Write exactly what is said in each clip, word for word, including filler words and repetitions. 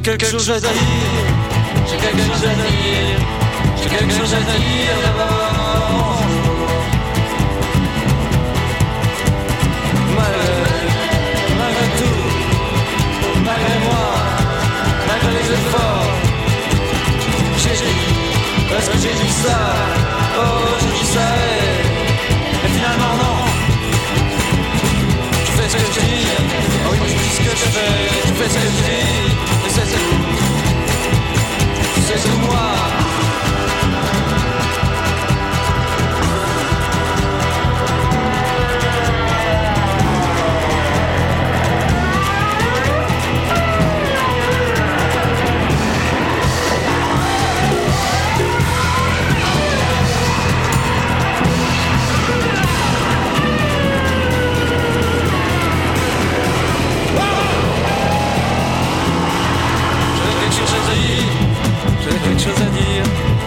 quelque chose à dire, j'ai quelque chose à dire, j'ai quelque chose à dire d'abord. Malgré, malgré tout, malgré moi, malgré les efforts, j'ai dit, parce que j'ai dit ça, oh j'ai dit ça, et, et finalement non. Tu fais ce que je dis, oh oui tu dis ce que je fais, tu fais ce que je dis, et c'est c'est tout, c'est tout moi. J'ai quelque chose à dire.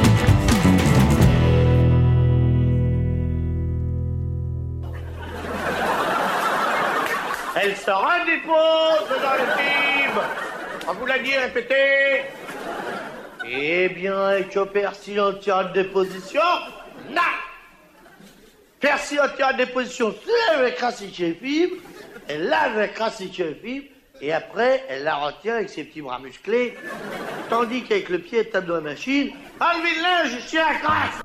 Elle se redépose dans le film. On vous l'a dit, répétez. Eh bien, et que Percy en tire de déposition? Non. Percy en tire de déposition, c'est avec Rassi chez le film. Elle l'a avec Rassi chez le film. Et après, elle la retient avec ses petits bras musclés. Tandis qu'avec le pied, elle tape dans la machine. Enlevez le linge, je suis à grâce.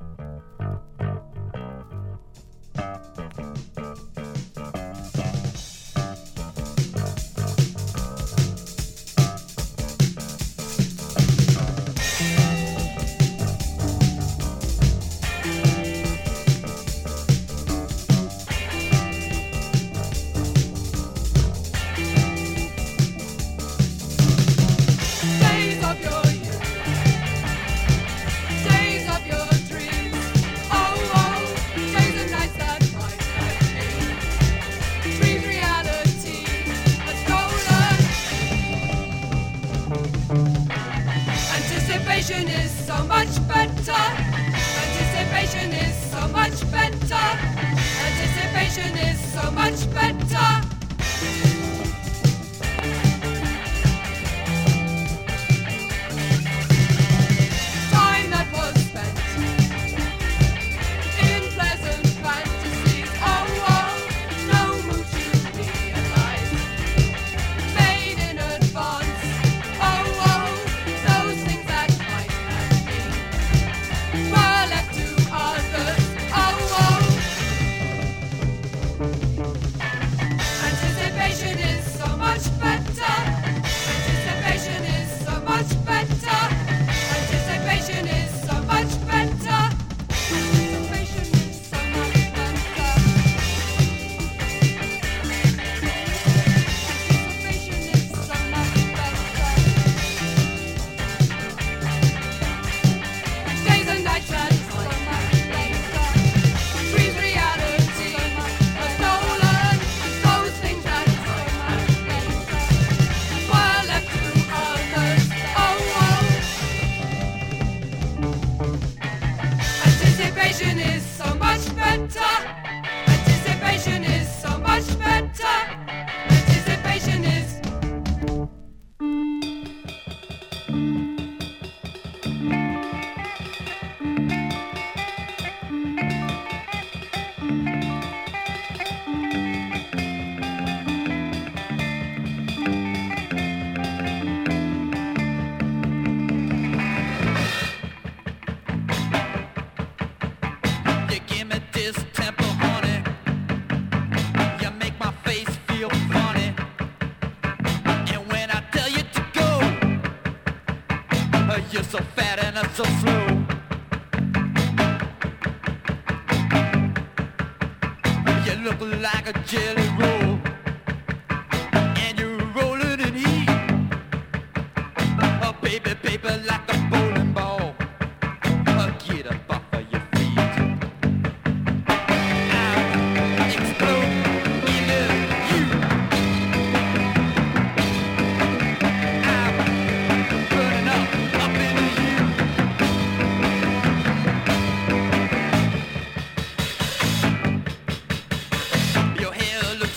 Your hair looks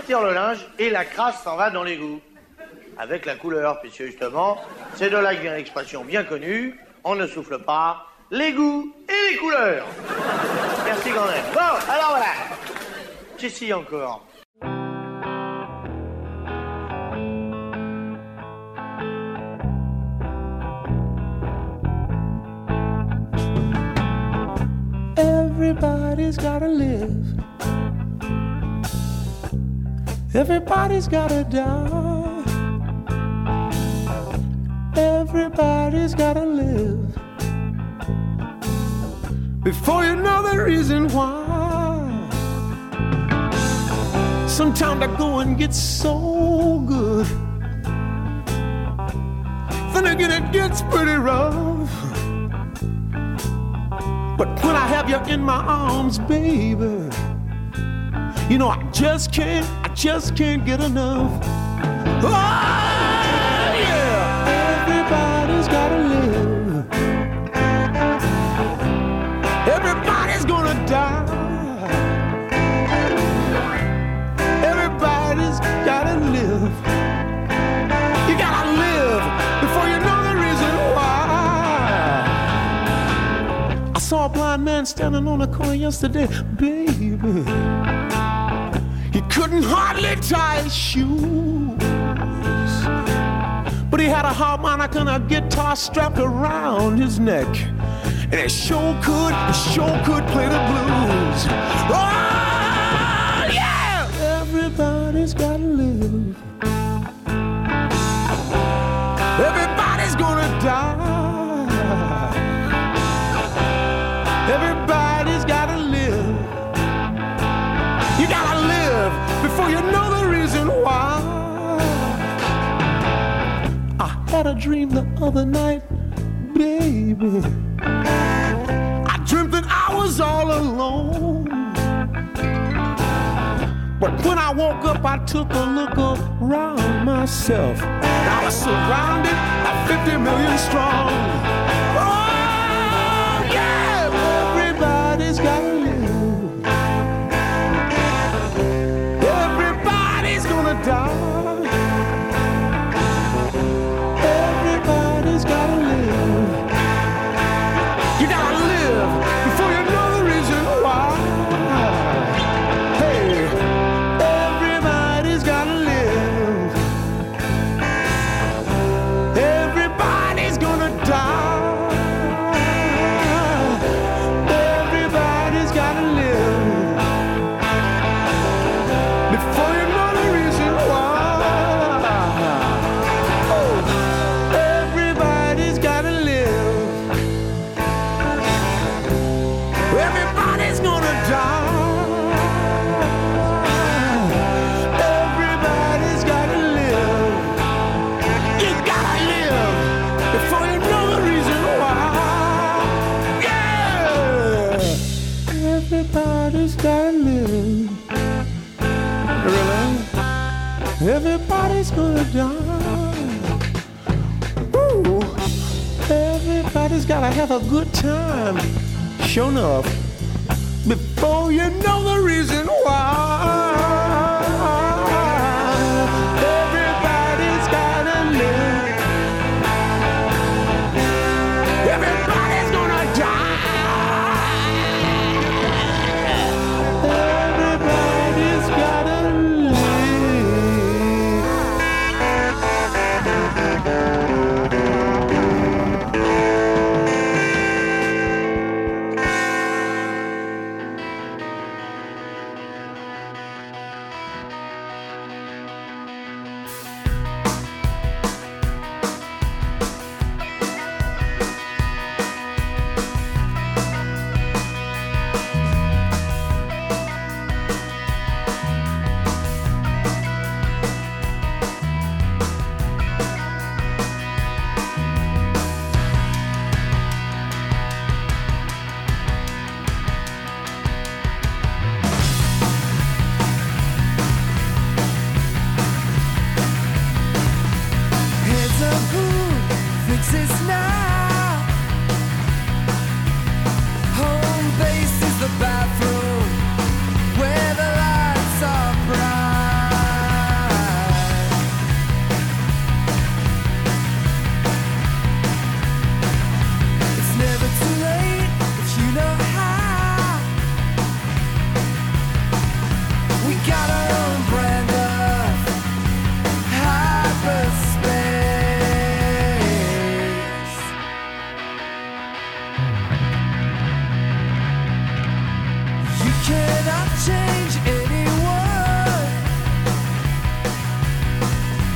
tire le linge et la crasse s'en va dans l'égout. Avec la couleur, puisque justement, c'est de là que vient l'expression bien connue, on ne souffle pas, l'égout et les couleurs. Merci quand même. Bon, alors voilà. Jessie encore. Everybody's gotta live. Everybody's gotta die. Everybody's gotta live. Before you know the reason why. Sometimes the going gets so good, then again it gets pretty rough. But when I have you in my arms, baby, you know I just can't, I just can't get enough. Oh, yeah! Everybody's gotta live. Everybody's gonna die. Everybody's gotta live. You gotta live before you know the reason why. I saw a blind man standing on the corner yesterday, baby. He couldn't hardly tie his shoes, but he had a harmonica and a guitar strapped around his neck, and it sure could, it sure could play the blues. Oh, yeah! Everybody's gotta live. Everybody's gonna die. Everybody's gotta live. You gotta live before you know the reason why. I had a dream the other night, baby. I dreamt that I was all alone, but when I woke up I took a look around myself, and I was surrounded by fifty million strong. Oh yeah, everybody's gotta live. Everybody's gonna die. Everybody's gotta live. You gotta live before you know the reason why. Hey, everybody's gotta live. Everybody's gonna die. Everybody's gotta live before you know the reason why. Oh, everybody's gotta live. Everybody's gonna die. Everybody's gotta live. You gotta live before you know the reason why. Yeah! Everybody's gotta live. Really? Everybody's gonna die. Woo! Everybody's gotta have a good time. Sure enough, before you know the reason why. Everybody's gotta live. Everybody's gonna die. Everybody's gotta live.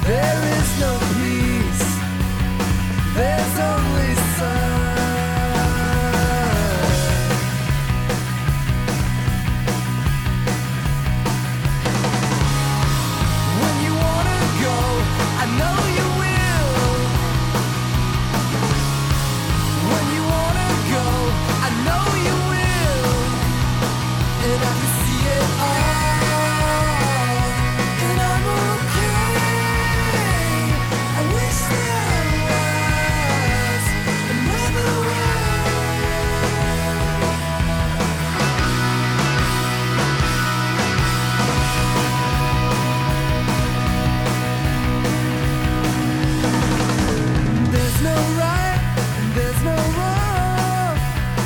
There is no peace, there's only sun. When you wanna go, I know you will. When you wanna go, I know you will. And I can see it all, and I'm okay. I wish there was another way. There's no right, and there's no wrong.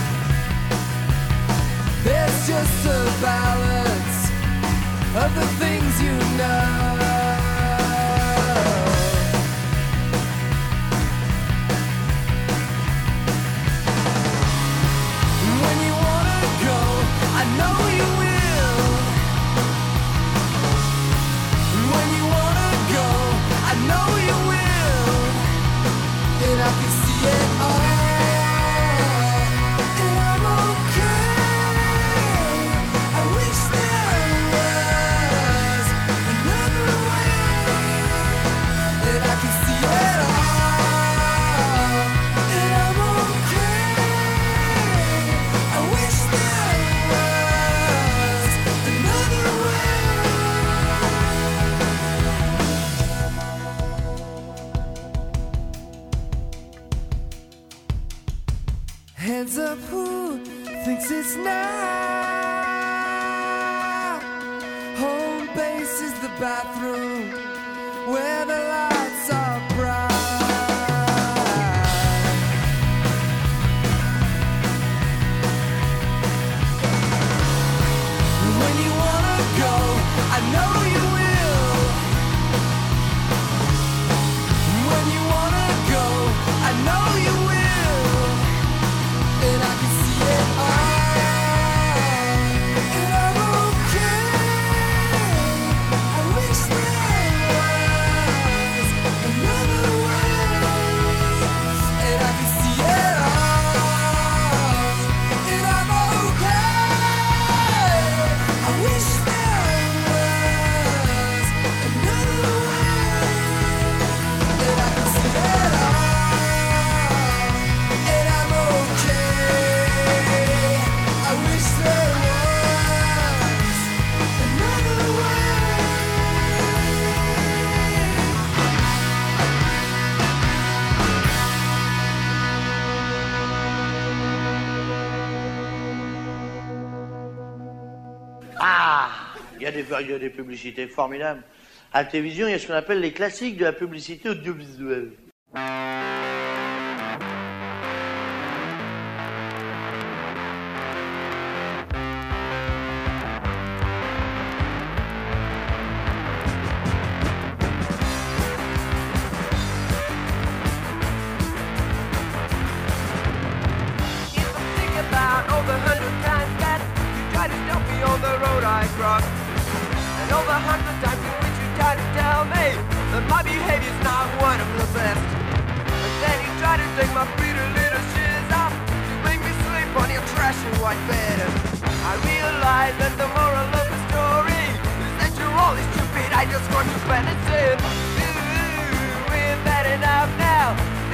There's just a balance of the things you know. When you wanna go, I know you will. When you wanna go, I know you will. And I can see it all, and I'm okay. I wish there was another way. And I can see it all, and I'm okay. I wish there was another way. Hands up, who thinks it's now? Home base is the bathroom where the lights are bright. When you wanna go, I know you will. When you wanna go, I know you will. And I can see it all, and I'm okay. I wish there was another way. And I can see it all, and I'm okay. I wish there was another way. And I can see it all, and I'm okay. I wish there was another way. Ah, il y a des, il y a des publicités formidables. À la télévision, il y a ce qu'on appelle les classiques de la publicité audiovisuelle. If I think about all the hundred times that you tried to stop me on the road I crossed, and all the hundred times in which you tried to tell me that my behavior's not one of the best, but then you tried to take my pretty little shoes off to make me sleep on your trashy white bed. I realize that the moral of the story is that you're all stupid. I just want to bed and say, ooh, we've had enough now.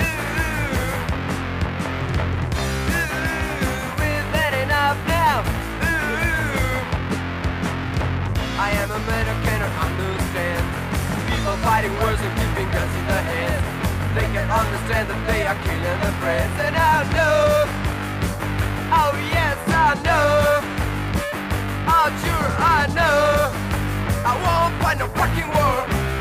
I am a man who cannot understand people fighting wars and keeping guns in their hands. They can understand that they are killing their friends. And I know, oh yes I know, oh sure I know, I won't fight no fucking war.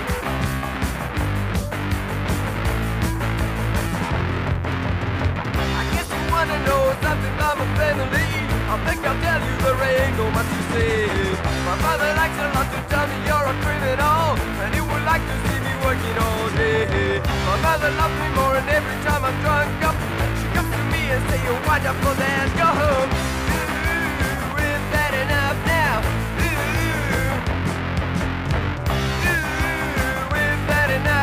I guess you wanna know something about my family. I think I'll tell you there ain't no much to say. My mother likes a lot to tell me you're a criminal, and he would like to see me working all day. My mother loves me more, and every time I'm drunk up, she comes to me and say you're wonderful, then go home. Ooh, we've had enough now. Ooh, ooh, we've had enough.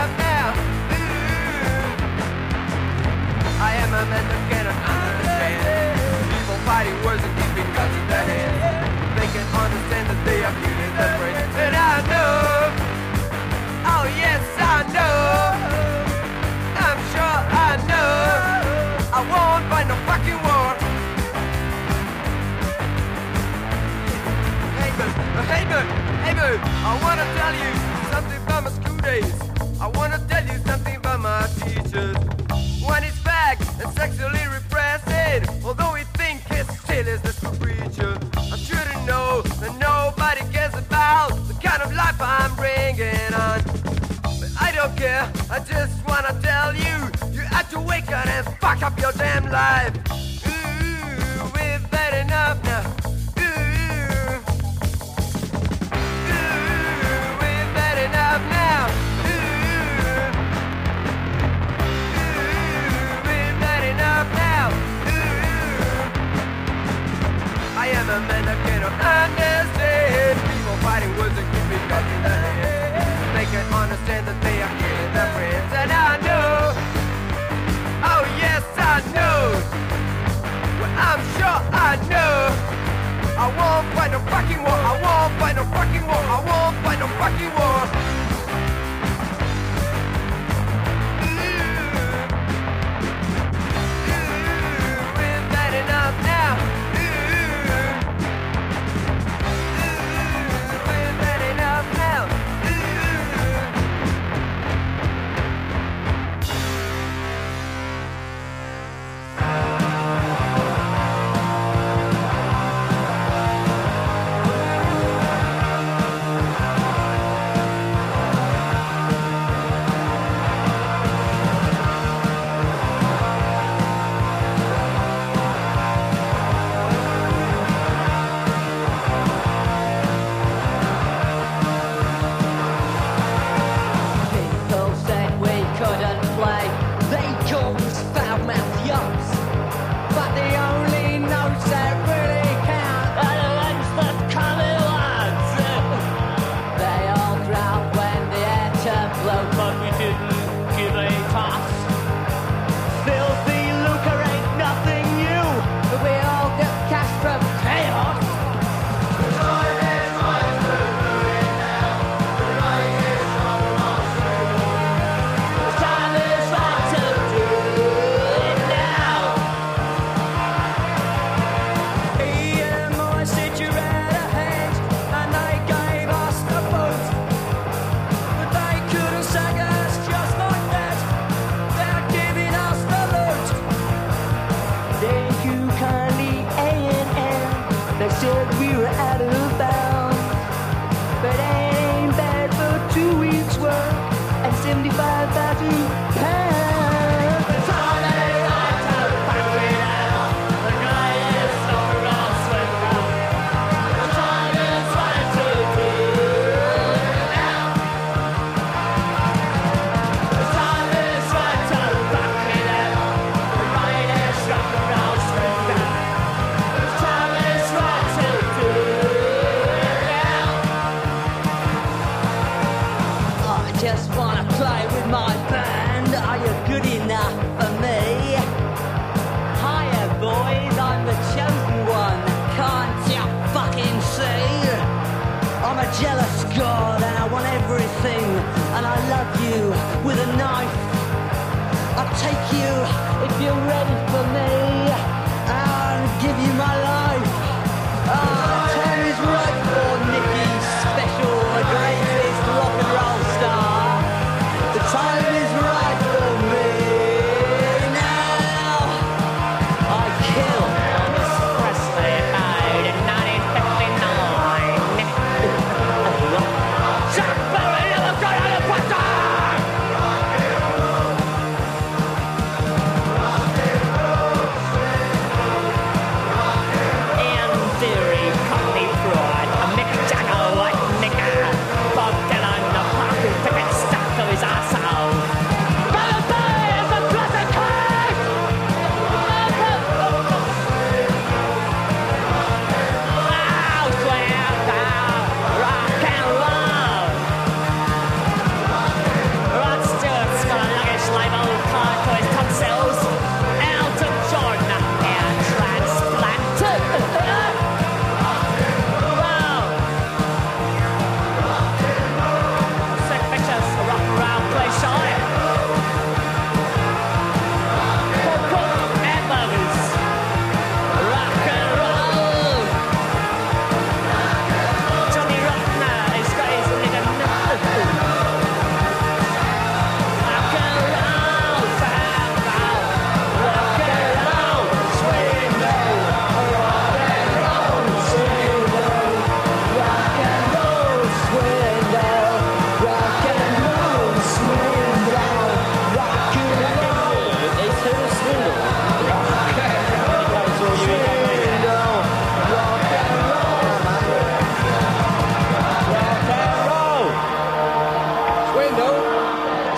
know. I wanna tell you something about my school days. I wanna tell you something about my teachers. One is fag and sexually repressing, although we think it still is the school preacher. I shouldn't know that nobody cares about the kind of life I'm bringing on. But I don't care, I just wanna tell you, you have to wake up and fuck up your damn life. Ooh, we've had enough now. Ooh, ooh, we've had enough now. Ooh, ooh, we've had enough now. Ooh, I am a man that cannot understand people fighting words that keep me back in the head. They can understand that they are killing their friends, and I know. Oh yes, I know. Well, I'm sure I know. I won't fight no fucking war. I won't fight no fucking war. I won't fight no fucking war. Ooh, ooh, we've had enough now. Ooh, ooh, we've had enough now.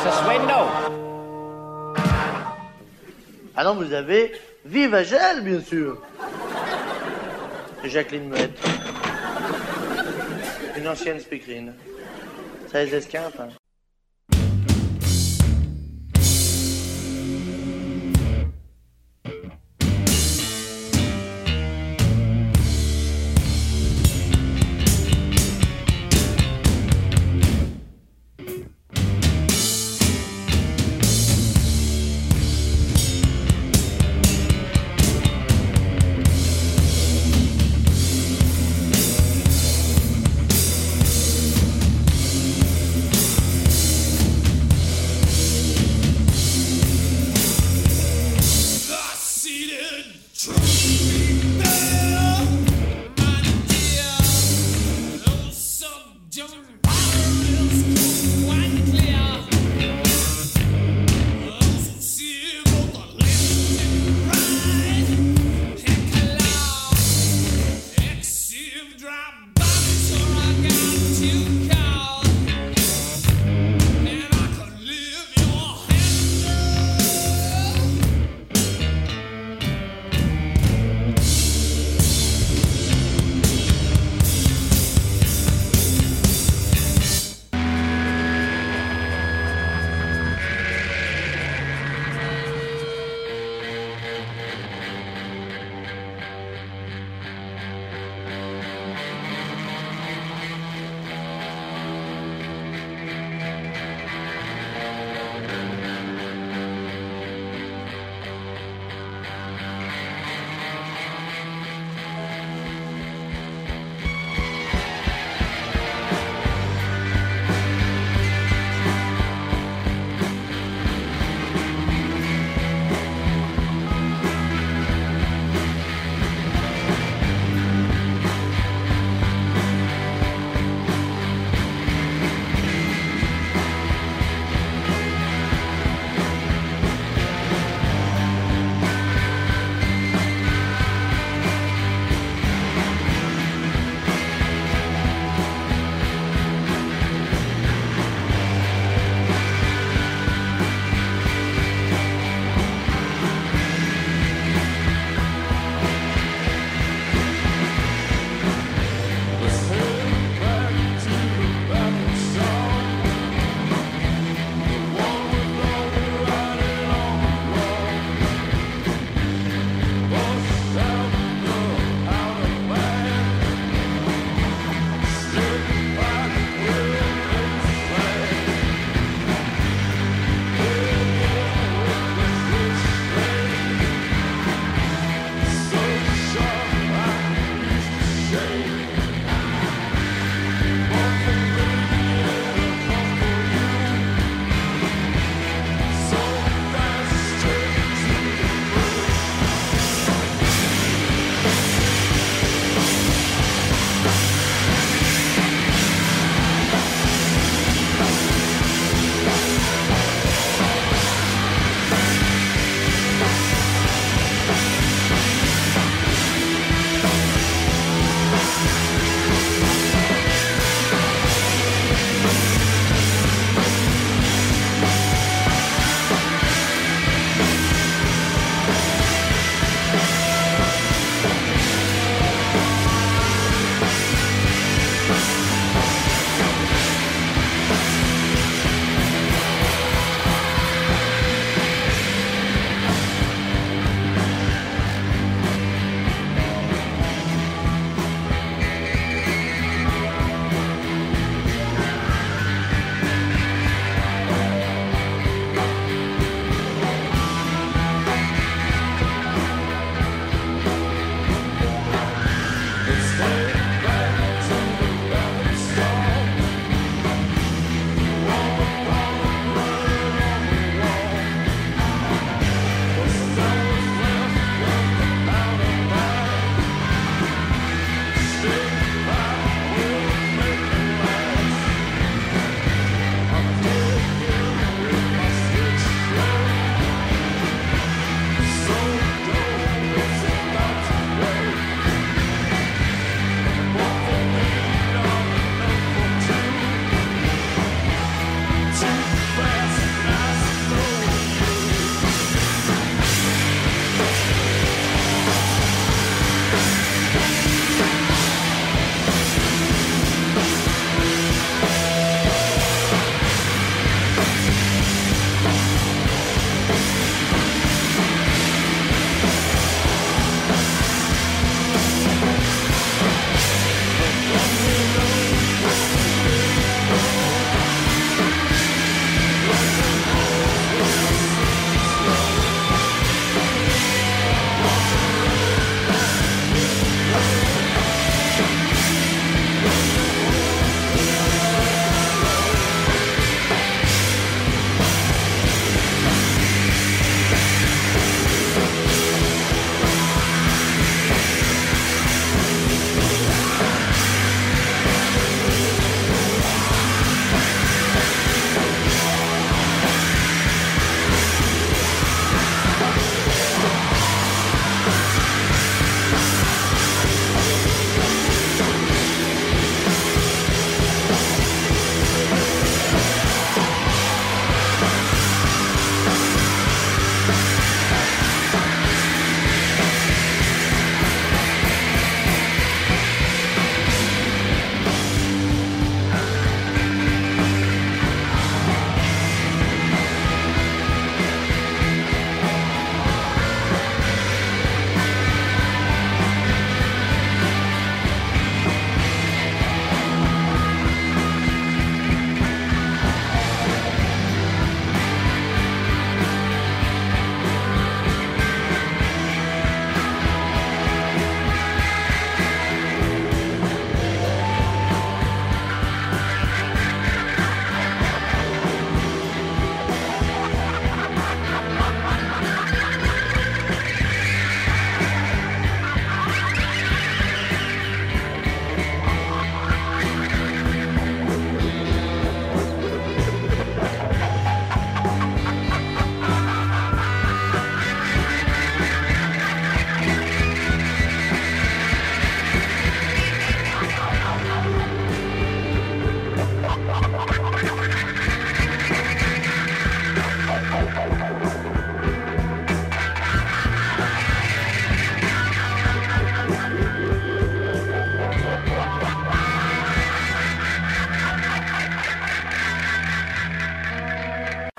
ce Swendo. Ah non, vous avez Vive Agel, bien sûr. Et Jacqueline Muette. Une ancienne speakerine. Ça les esquinte, hein.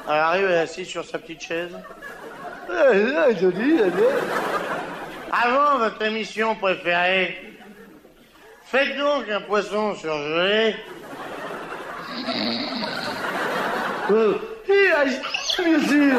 Elle arrive, elle est assise sur sa petite chaise. Eh, joli, avant votre émission préférée, faites donc un poisson surgelé. Oh, bien sûr.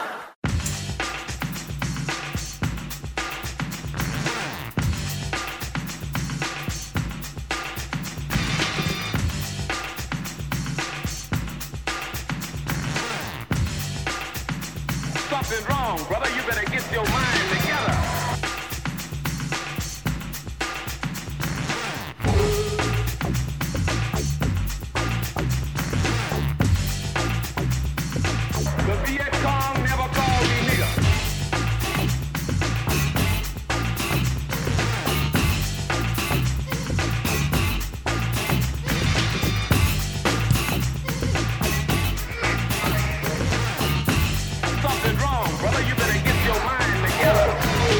Something wrong, brother. You better get your mind together. The Viet Cong never called me nigga. Something wrong, brother. You better get your mind together.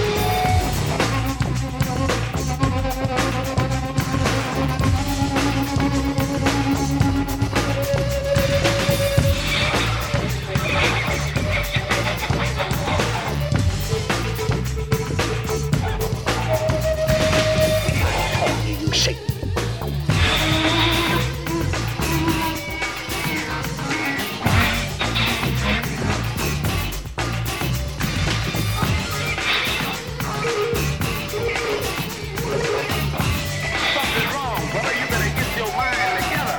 Something wrong, brother. You better get your mind together.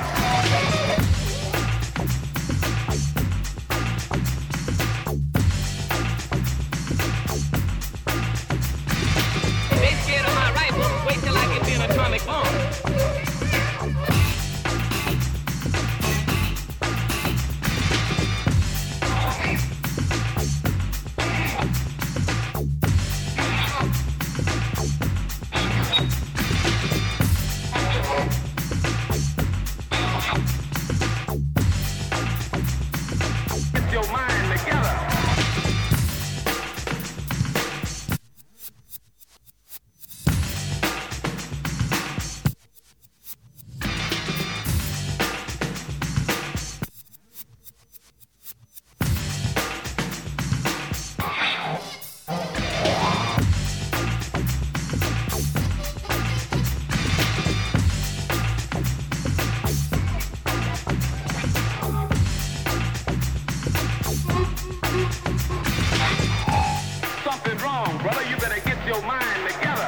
They scared of my rifle. Wait till I get me an atomic bomb. Get your mind together. Something wrong, brother. You better get your mind together.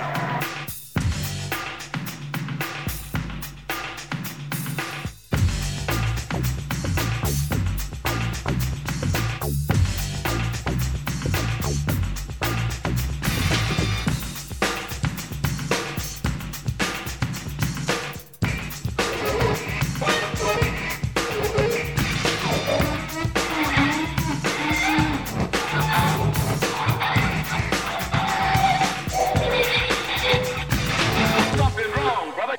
Something wrong, brother.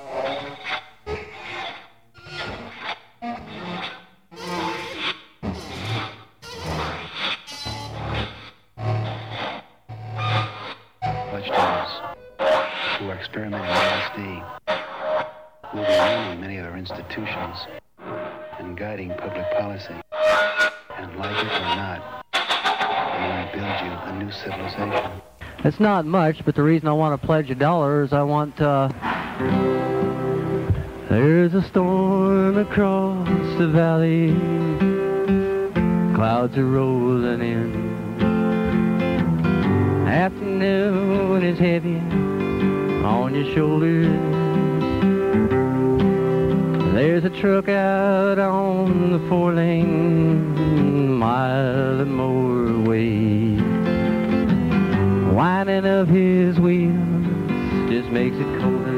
Touchdowns who are experimenting with L S D, who will be ruining many of our institutions and guiding public policy. And like it or not, they want to build you a new civilization. It's not much, but the reason I want to pledge a dollar is I want, uh... There's a storm across the valley, clouds are rolling in. Afternoon is heavy on your shoulders. There's a truck out on the four-lane, mile and more away. Whining of his wheels just makes it colder.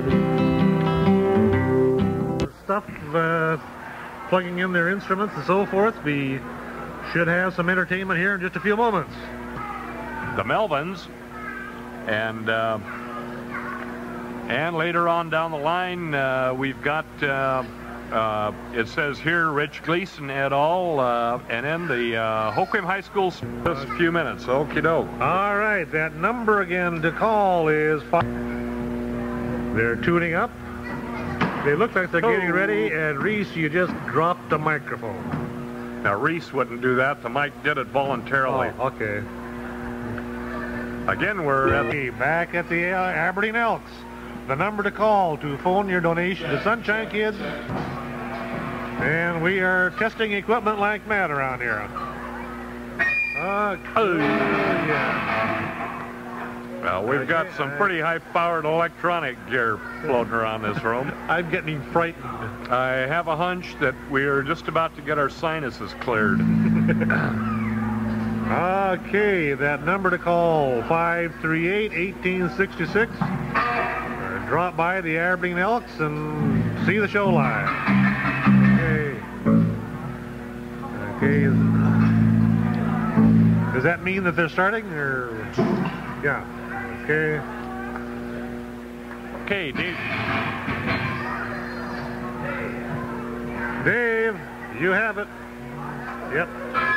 Stuff, uh, plugging in their instruments and so forth. We should have some entertainment here in just a few moments. The Melvins, and uh, and later on down the line, uh, we've got, uh, uh, it says here, Rich Gleason et al., uh, and then the uh, Hoquiam High School, just a few minutes, okie doke. All right, that number again to call is five. They're tuning up. They look like they're getting ready, and Reese, you just dropped the microphone. Now, Reese wouldn't do that. The Mike did it voluntarily. Oh, okay. Again, we're at Okay, back at the uh, Aberdeen Elks. The number to call to phone your donation to Sunshine Kids. And we are testing equipment like mad around here. Uh, oh, yeah. Well, we've got some pretty high-powered electronic gear floating around this room. I'm getting frightened. I have a hunch that we're just about to get our sinuses cleared. Okay, that number to call, five three eight, one eight six six. Or drop by the Aberdeen Elks and see the show live. Okay. Okay. Does that mean that they're starting, or? Yeah. Okay. Okay, Dave. Dave, you have it. Yep.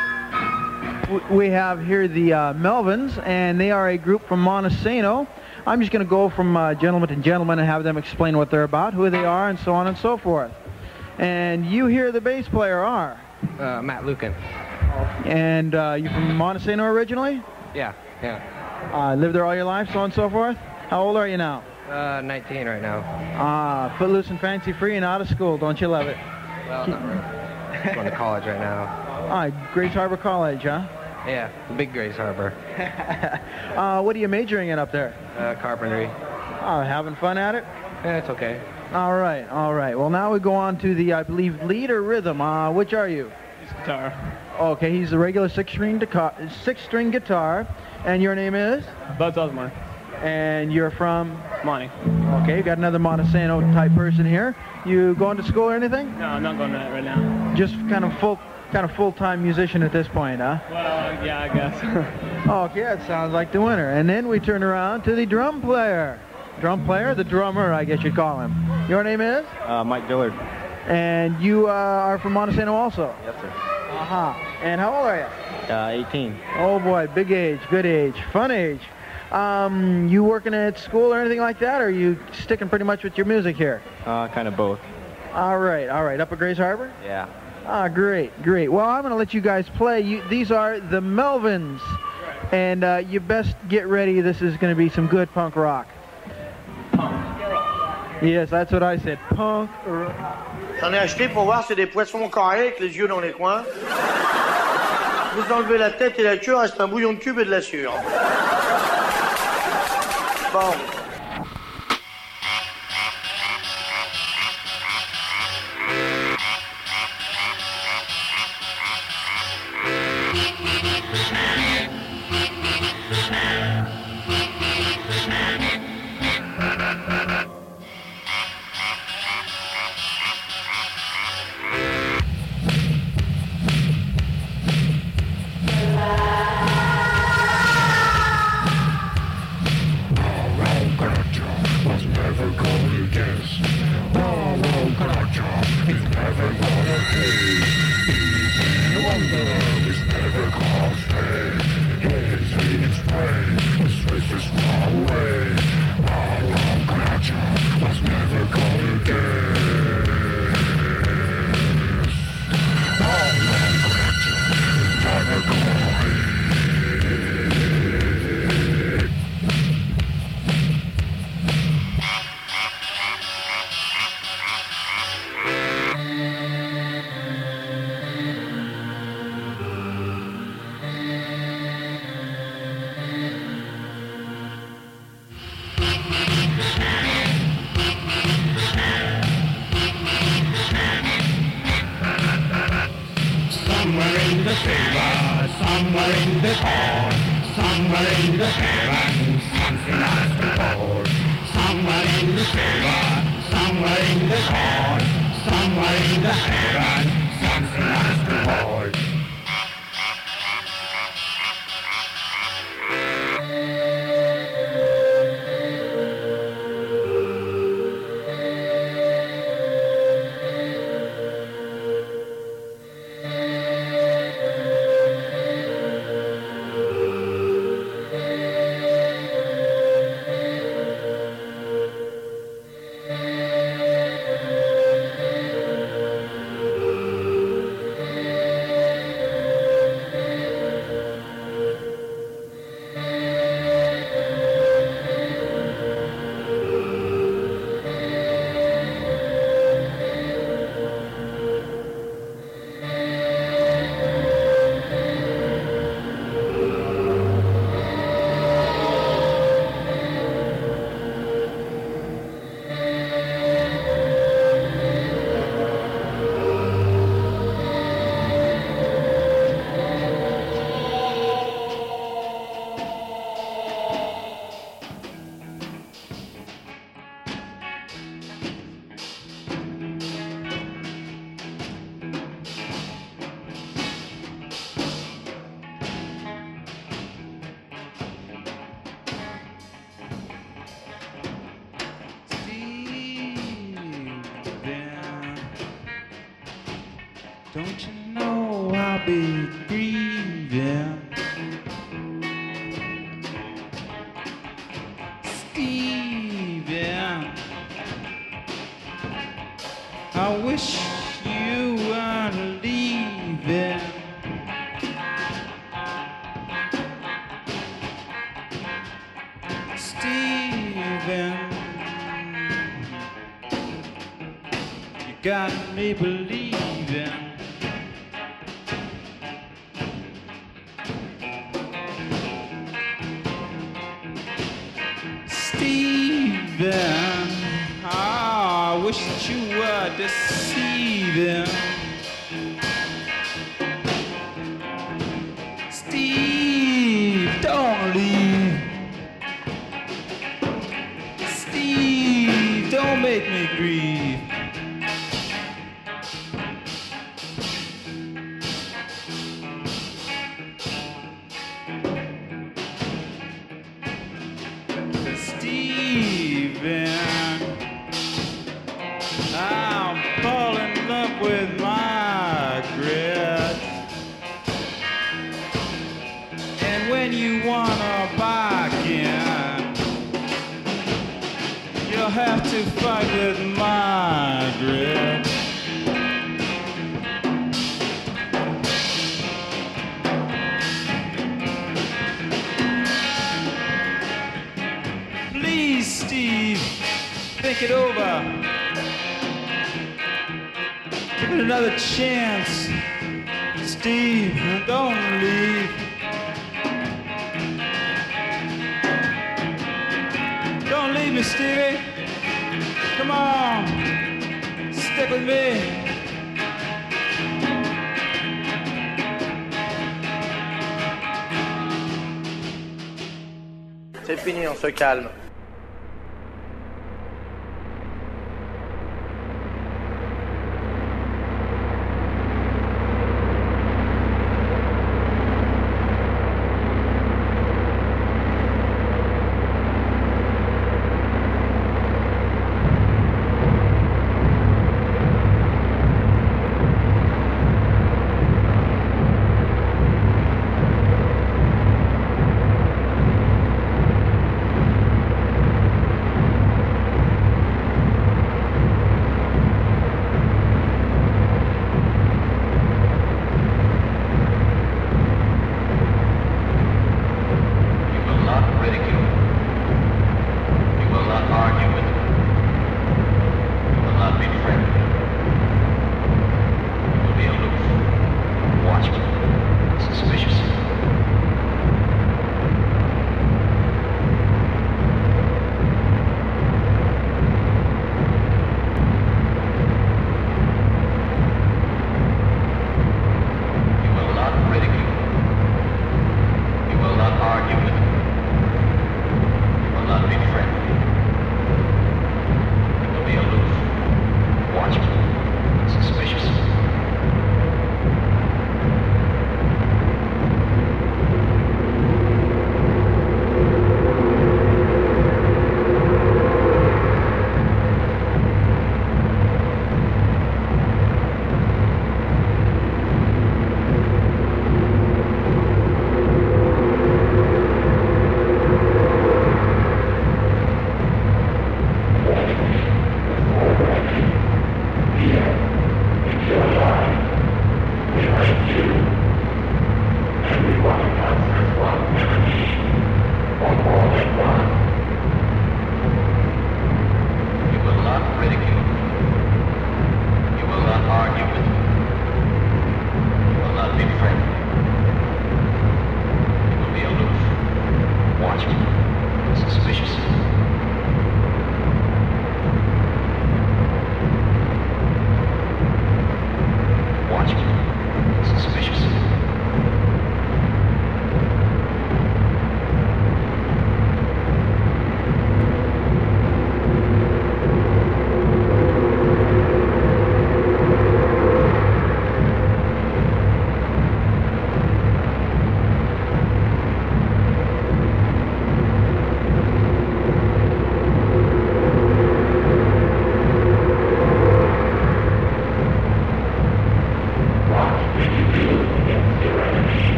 We have here the uh, Melvins, and they are a group from Montesano. I'm just going to go from uh, gentleman to gentleman and have them explain what they're about, who they are, and so on and so forth. And you here, the bass player, are? Uh, Matt Lucan. And uh, you from Montesano originally? Yeah, yeah. Uh, lived there all your life, so on and so forth? How old are you now? Uh, nineteen right now. Ah, footloose and fancy free and out of school. Don't you love it? Well, not really. Going to college right now. Ah, Grace Harbor College, huh? Yeah, the big Grace Harbor. uh, what are you majoring in up there? Uh, carpentry. Oh, having fun at it? Yeah, it's okay. All right, all right. Well, now we go on to the, I believe, lead or rhythm. Uh, which are you? It's guitar. Okay, he's the regular six-string guitar, six-string guitar. And your name is? Bud Osmar. And you're from? Monty. Okay, got another Montesano type person here. You going to school or anything? No, I'm not going to that right now. Just kind of full, kind of full-time musician at this point, huh? Well, yeah, I guess. Okay, that sounds like the winner. And then we turn around to the drum player. Drum player, the drummer, I guess you'd call him. Your name is? Uh, Mike Dillard. And you uh, are from Montesano also? Yes, sir. Uh-huh. And how old are you? Uh, eighteen. Oh boy, big age, good age, fun age. Um, you working at school or anything like that, or are you sticking pretty much with your music here? Uh, kind of both. All right, all right. Up at Grace Harbor? Yeah. Ah, great, great. Well, I'm going to let you guys play. You, these are the Melvins. And uh, you best get ready. This is going to be some good punk rock. Yes, that's what I said. Punk rock. J'en ai acheté pour voir, c'est des poissons carrés avec les yeux dans les coins. Vous enlevez la tête et la queue, reste un bouillon de cube et de la sueur. Bon. be grieving. Steven, I wish you weren't leaving. Steven, you got me believing. Steven, oh, I wish that you were deceiving. Steve, don't leave. Steve, don't make me grieve. Steven, I'm falling in love with Margaret. And when you wanna bargain, you'll have to fight with Margaret. Please, Steve, think it over. Give it another chance. Steve, don't leave. Don't leave me, Stevie. Come on, stick with me. C'est fini, on se calme.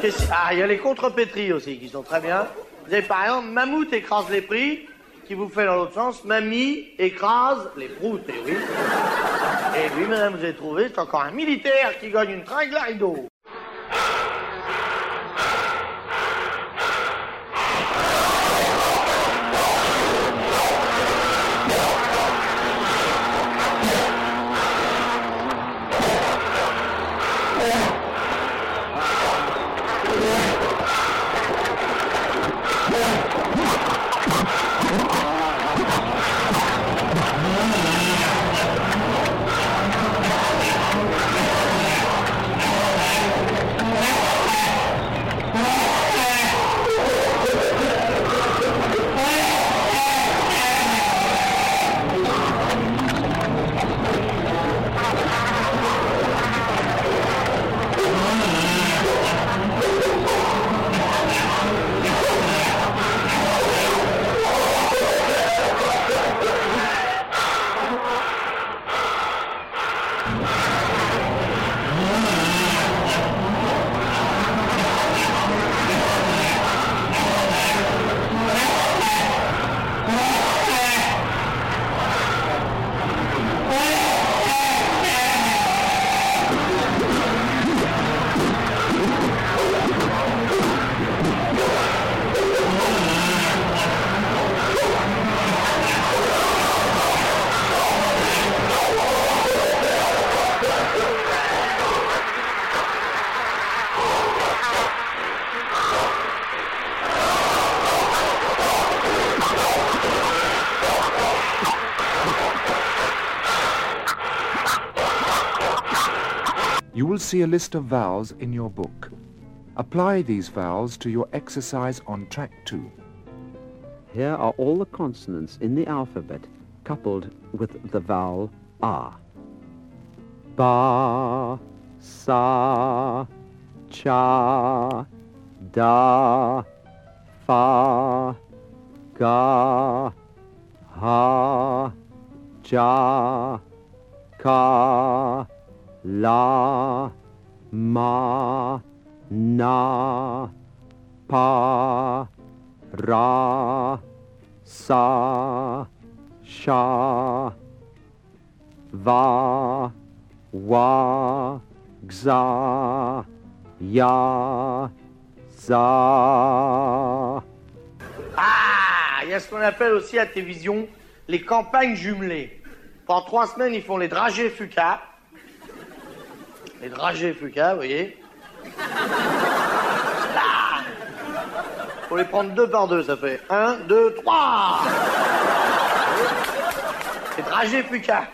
Qu'est-ce- Ah, il y a les contrepétries aussi qui sont très bien. Vous avez par exemple, mammouth écrase les prix, qui vous fait dans l'autre sens, mamie écrase les proutes, et oui. Et oui, madame, vous avez trouvé, c'est encore un militaire qui gagne une tringle à rideau. You will see a list of vowels in your book. Apply these vowels to your exercise on track two. Here are all the consonants in the alphabet coupled with the vowel A. Ba, sa, cha, da, fa, ga, ha, ja, ka, la, ma, na, pa, ra, sa, sha, va, wa, xa, ya, za. Ah, il y a ce qu'on appelle aussi à télévision les campagnes jumelées. Pendant trois semaines, ils font les dragées Fuca. Les dragées Fuca, vous voyez. Ah, faut les prendre deux par deux, ça fait un, deux, trois. Les dragées Fuca.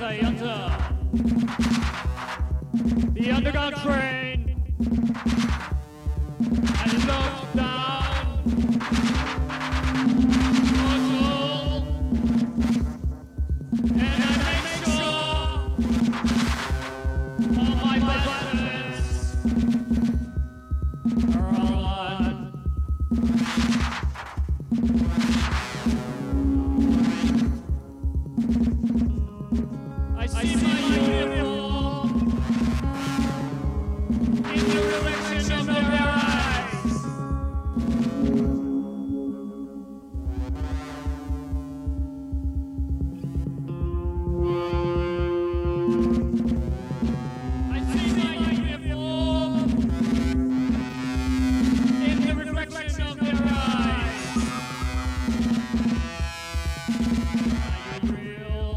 I enter the underground train, I look down, puzzled, and I make sure all my buttons are all on. I see my uniform in the reflection of their eyes. I see my uniform in the reflection of their eyes. Are you real?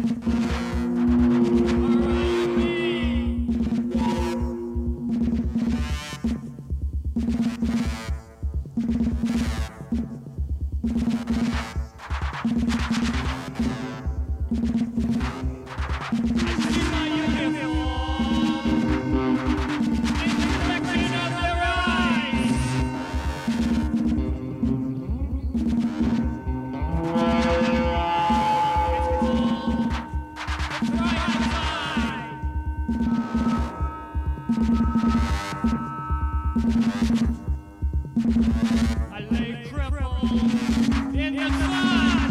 I lay crippled in the sun.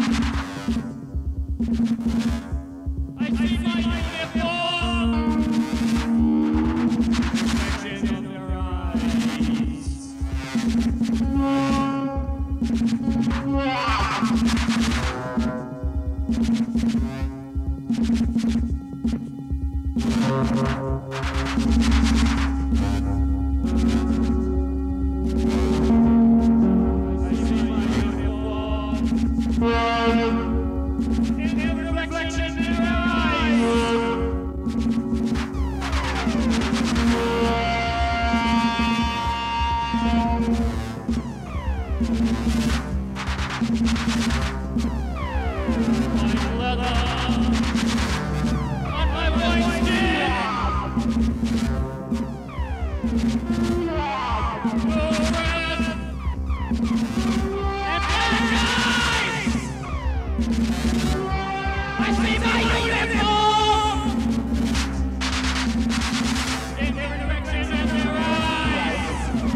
I see my uniform, reflection of their eyes. In the reflection of their eyes. My leather on my white skin. Oh, red and black eyes. I see my uniform in the reflection of their eyes.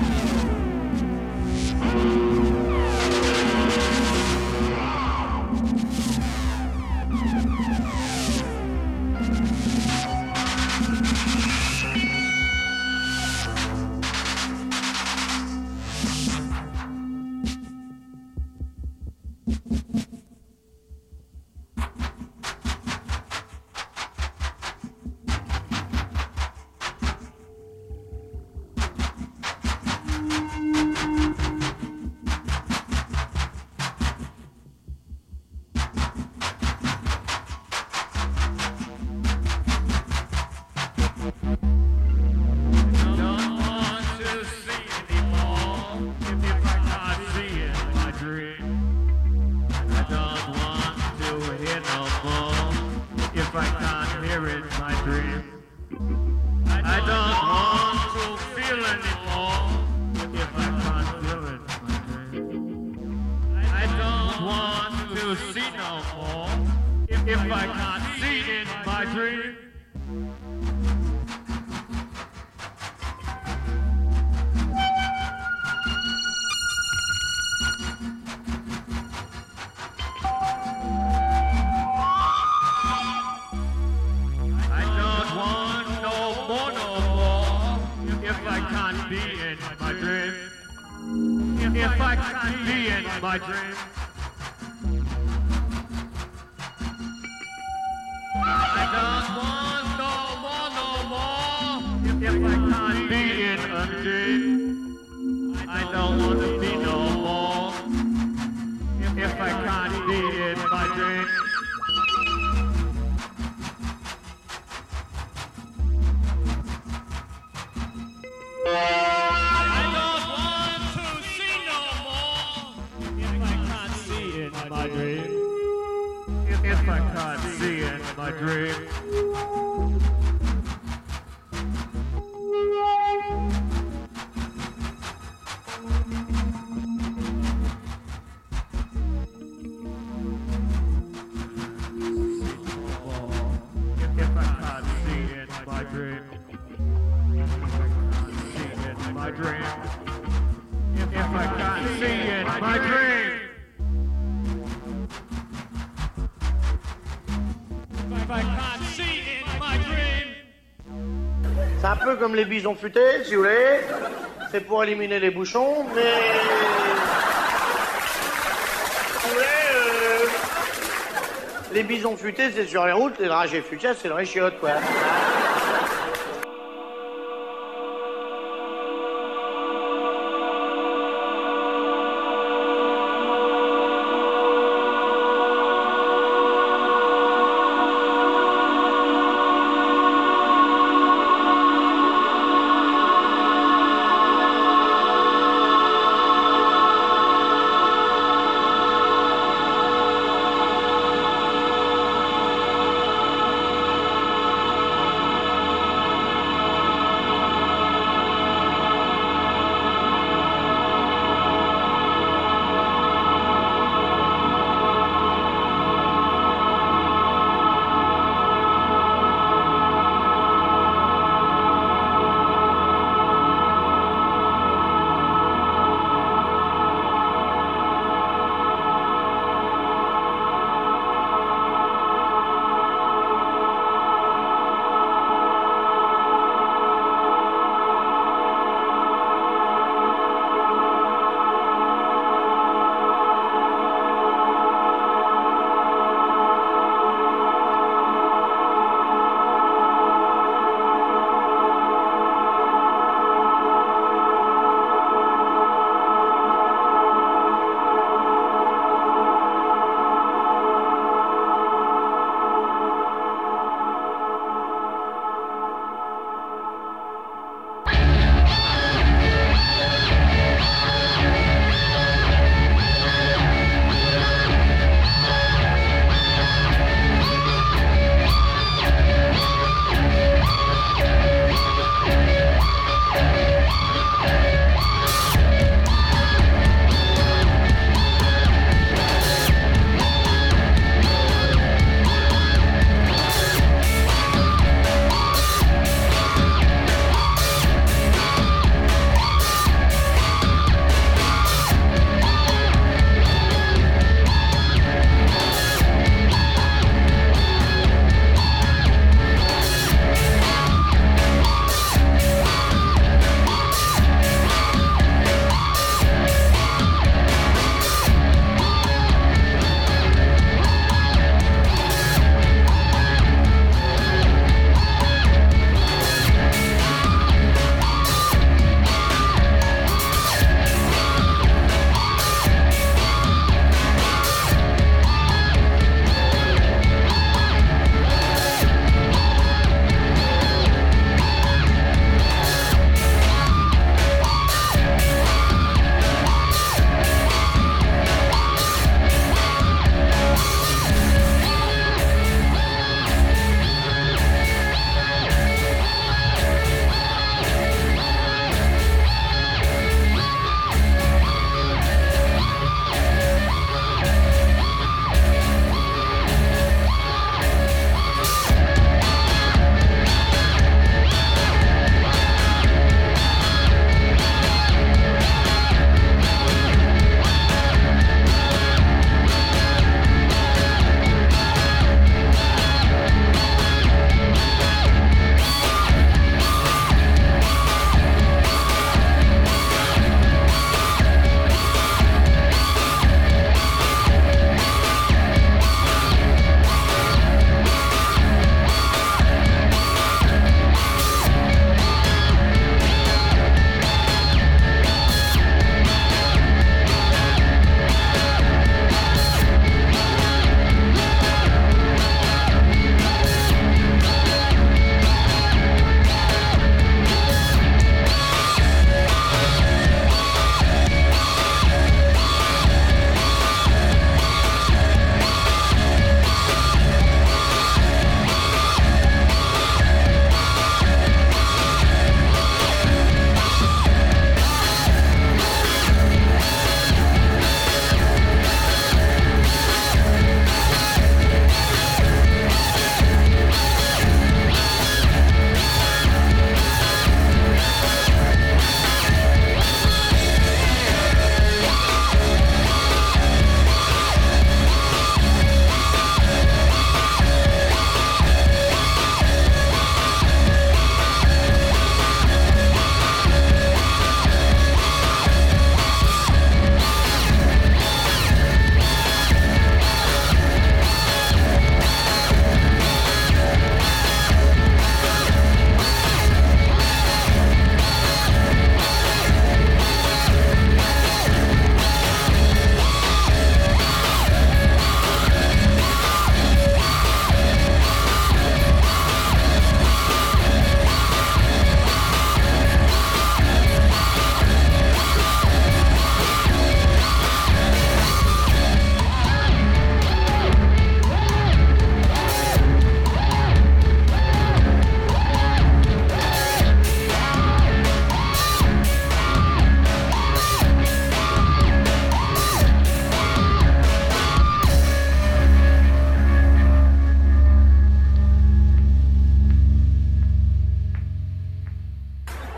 If I can't hear it, my dream. I don't want to feel anymore. If I can't feel it, my dream. I don't want to see no more. If, if I can't see it, my dream. If I can't be in my dream, if I can't be in my dream, I don't want no more, no more. If I can't be in a dream, I don't want to be no more. If I can't be in my dream. I don't want to see no more. If I can't see in my dream. If I can't see in my dream. my dream. If I can't see it in my dream. If, if I can't see it in my dream. If I can't see it in my dream. C'est un peu comme les bisons futés, si vous voulez. C'est pour éliminer les bouchons, mais... Si vous voulez, euh, les bisons futés, c'est sur les routes, les dragées futés, c'est dans les chiottes, quoi.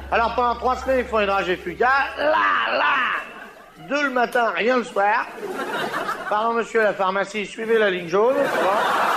Alors pendant trois semaines, ils font une rage et fuga. Là, là Deux le matin, rien le soir. Pardon monsieur à la pharmacie, suivez la ligne jaune. Ça va.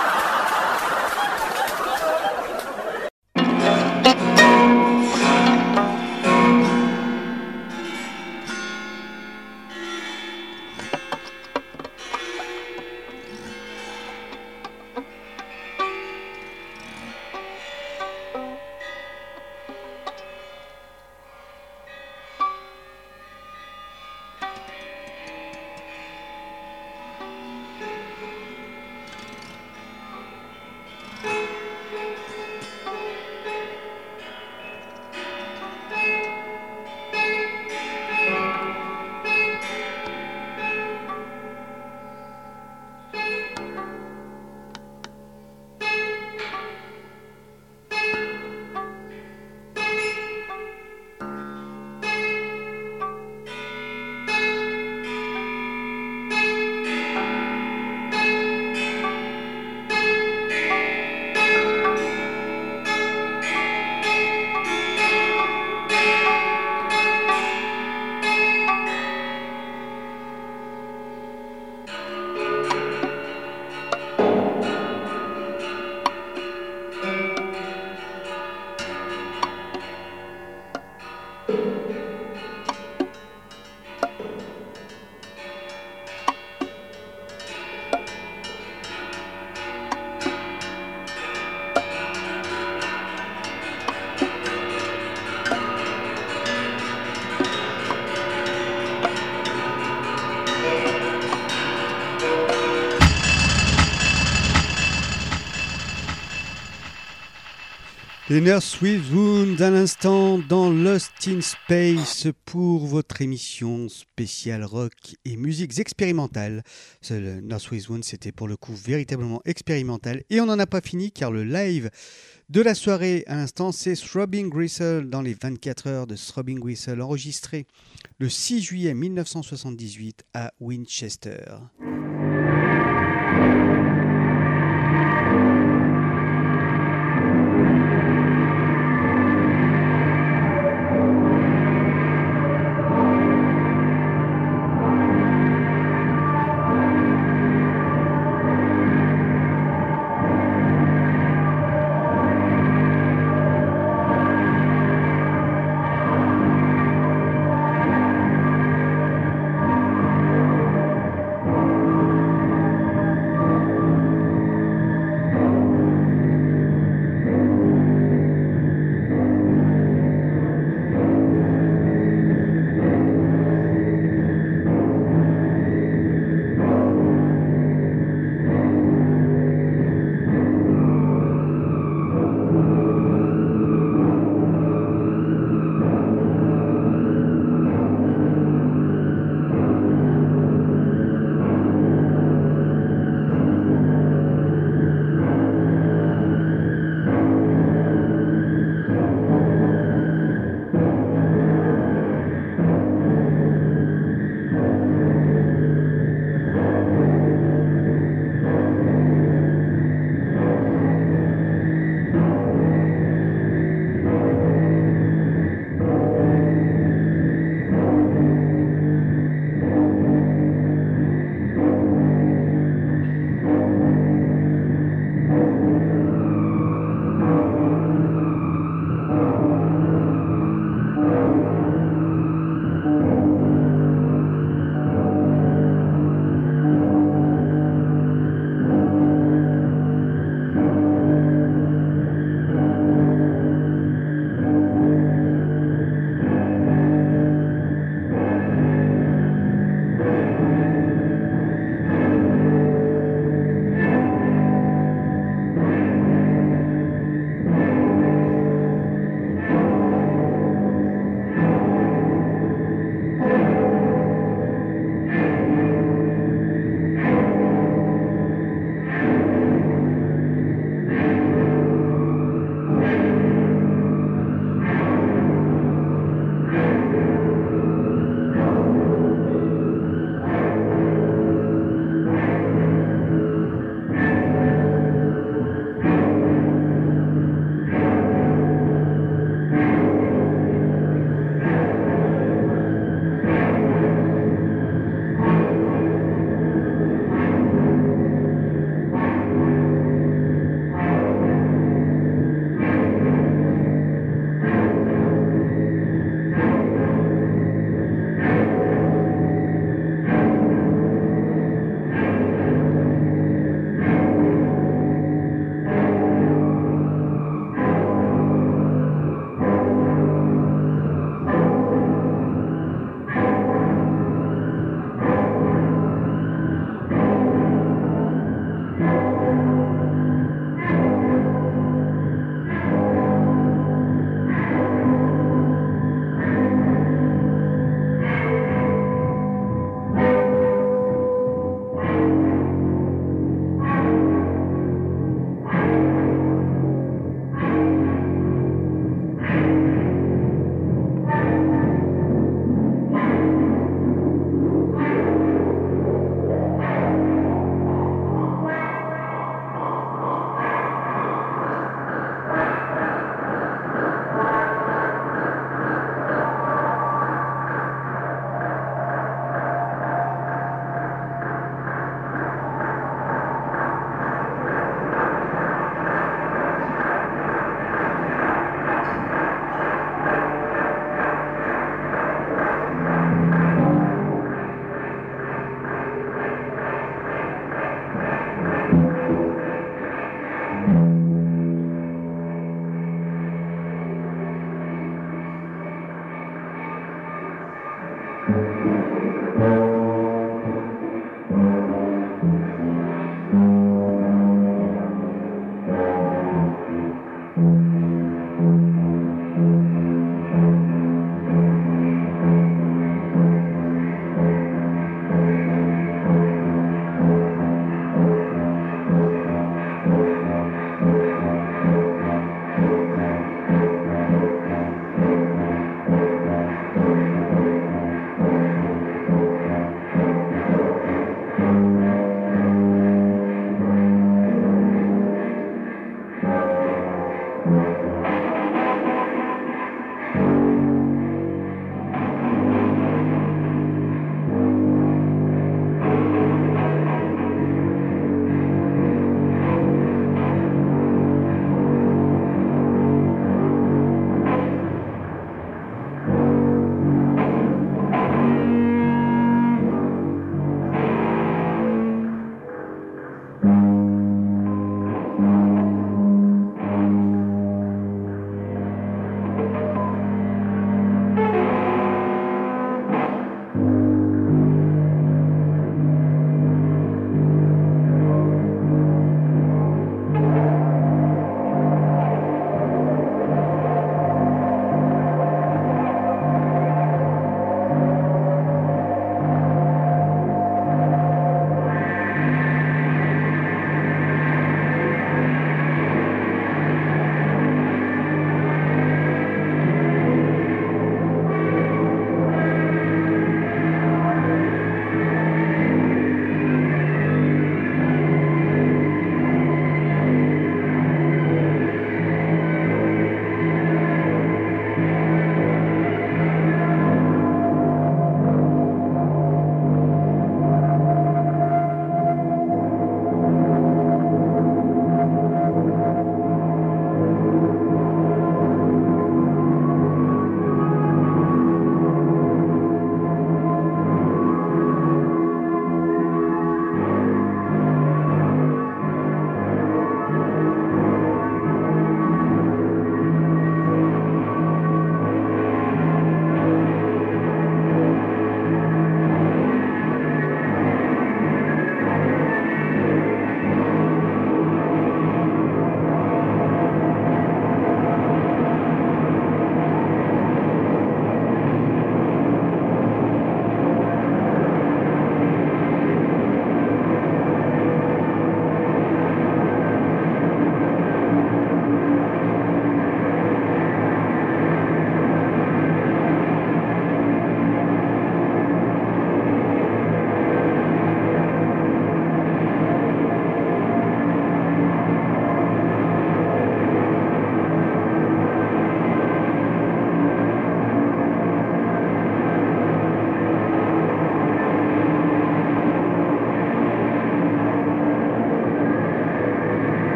Les Nurse with Wound à l'instant dans Lost in Space pour votre émission spéciale rock et musiques expérimentales. Le Nurse with Wound, c'était pour le coup véritablement expérimental et on n'en a pas fini car le live de la soirée à l'instant c'est Throbbing Gristle dans les vingt-quatre heures de Throbbing Gristle enregistré le six juillet mille neuf cent soixante-dix-huit à Winchester.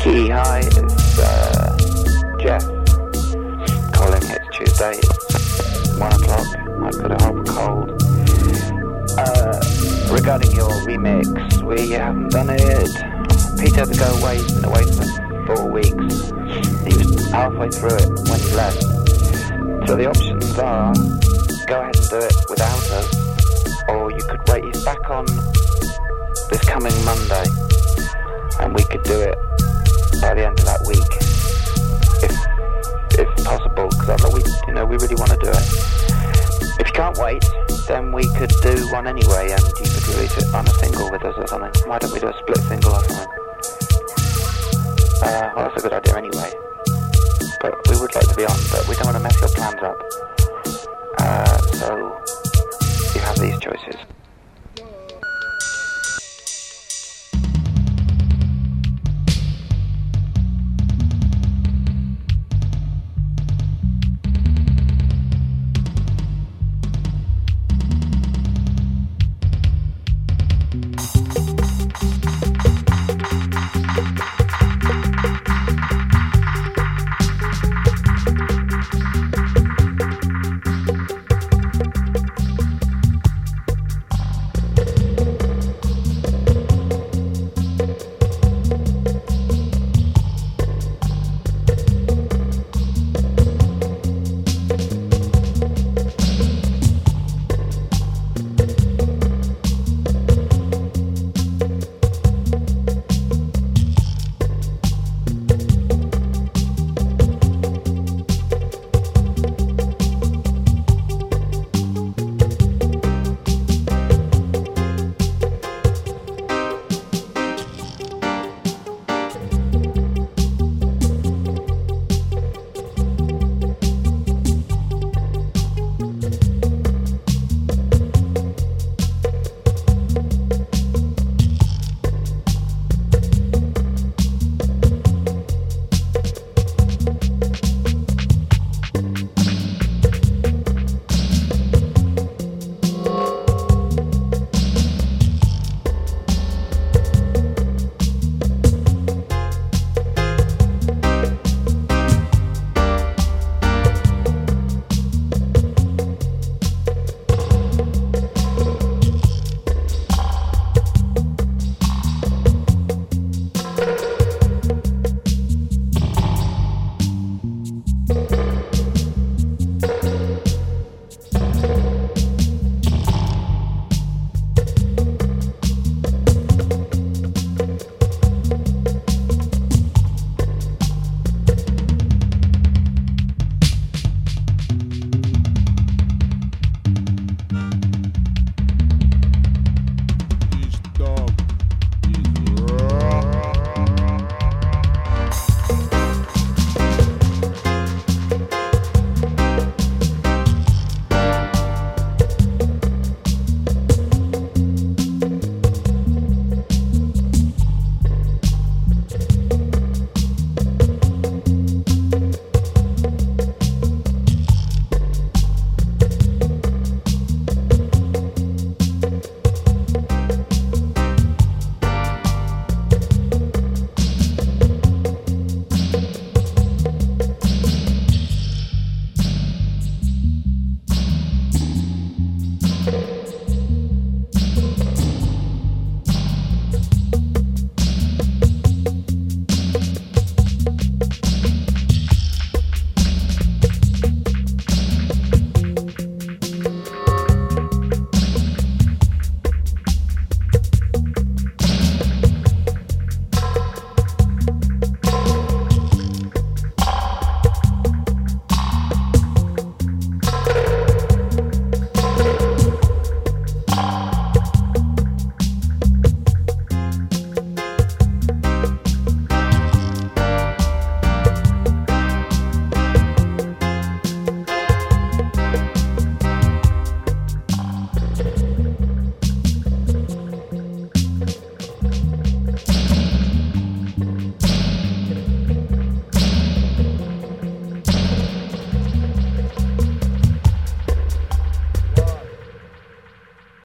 Key, hi, it's uh, Jeff calling. It's Tuesday, one o'clock. I've got a horrible cold. Uh, regarding your remix, we haven't done it. Peter had to go away, he's been away for four weeks. He was halfway through it when he left. So the options are, go ahead and do it without us, or you could wait. He's back on this coming Monday, and we could do it by the end of that week, if if possible, because I thought we, you know, we really want to do it. If you can't wait, then we could do one anyway, and you could release it on a single with us or something. Why don't we do a split single or something? Uh, well, that's a good idea anyway. But we would like to be on, but we don't want to mess your plans up. Uh, so